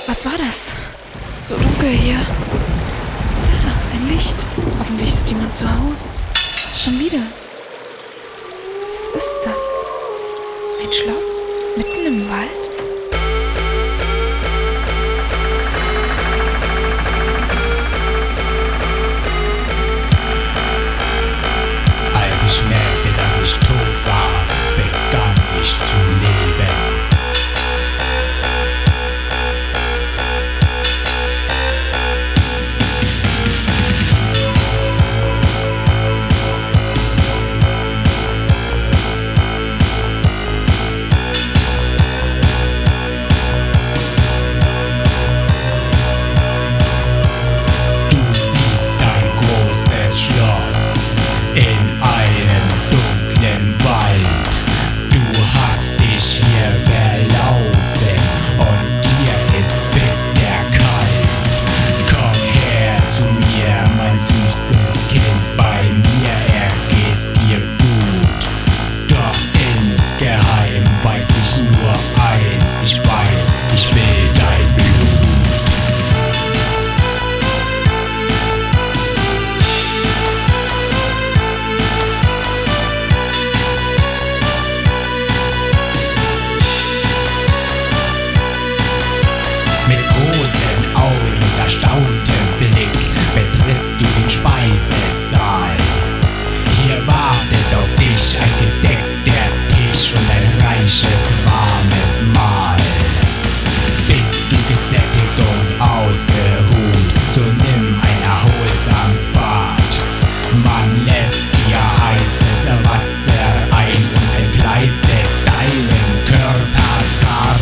Was war das? Es ist so dunkel hier. Da, ein Licht. Hoffentlich ist jemand zu Hause. Schon wieder. Was ist das? Ein Schloss? Mitten im Wald? Als ich merkte, dass ich tot war, begann ich zu leben. In einem dunklen Wald, du hast dich hier verlaufen und dir ist bitter kalt. Komm her zu mir, mein süßes Kind, bei mir ergeht's dir gut. Doch insgeheim weiß ich nur eins, ich weiß, ich will dein Blut. Mit großen Augen und erstauntem Blick betrittst du den Speisesaal. Hier wartet auf dich ein gedeckter Tisch und ein reiches, warmes Mahl. Bist du gesättigt und ausgeruht, so nimm ein erholsames Bad. Man lässt dir heißes Wasser ein und entkleidet deinen Körper zart.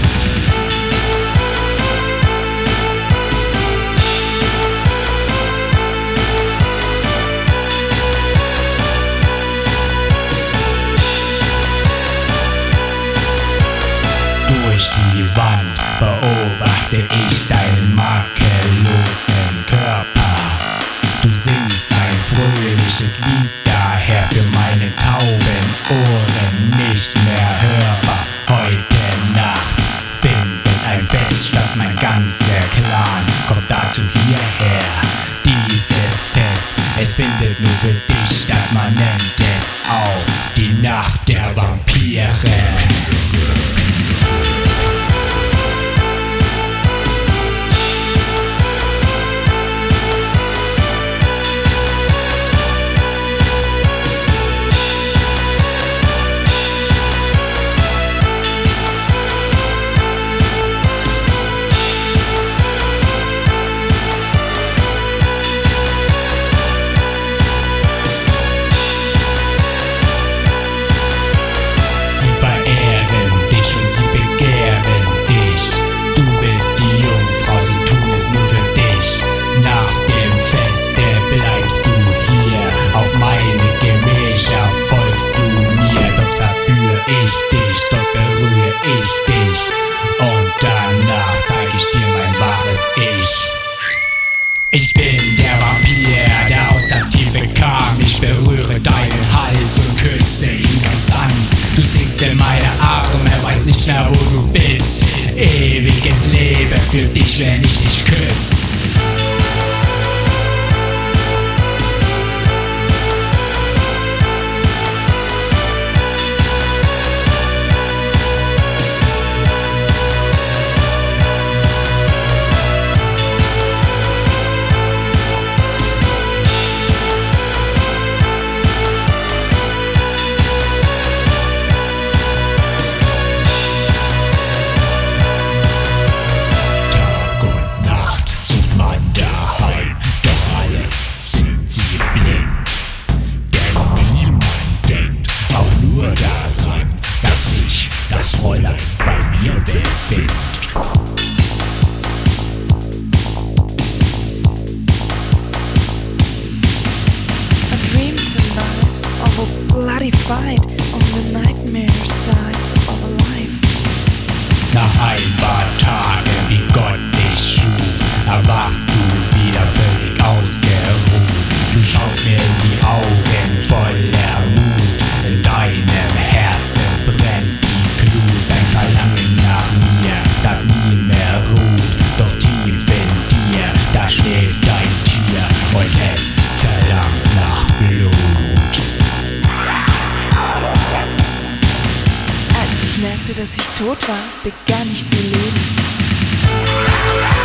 Durch die Wand beobachte ich deinen makellosen Körper. Du singst ein fröhliches Lied, daher für meine tauben Ohren nicht mehr hörbar. Heute Nacht findet ein Fest statt, mein ganzer Clan kommt dazu hierher. Dieses Fest, es findet nur für dich statt, man nennt es auch die Nacht der Vampire. Dort berühre ich dich und danach zeig ich dir mein wahres Ich. Ich bin der Vampir, der aus der Tiefe kam. Ich berühre deinen Hals und küsse ihn ganz sanft. Du sinkst in meine Arme, weißt nicht mehr wo du bist. Ewiges Leben für dich, wenn ich dich küsse. Das Fräulein bei mir befindet. I dreamed tonight of a bloody fight on the nightmare side of a life. Nach ein paar Tagen, wie Gott dich schuf, erwachst du wieder völlig ausgeruht. Du schaust mir in die Augen voller Mut, in deinem Herzen brennt die Glut, ein Verlangen nach mir, das nie mehr ruht. Doch ich merkte, dass ich tot war, begann ich zu leben.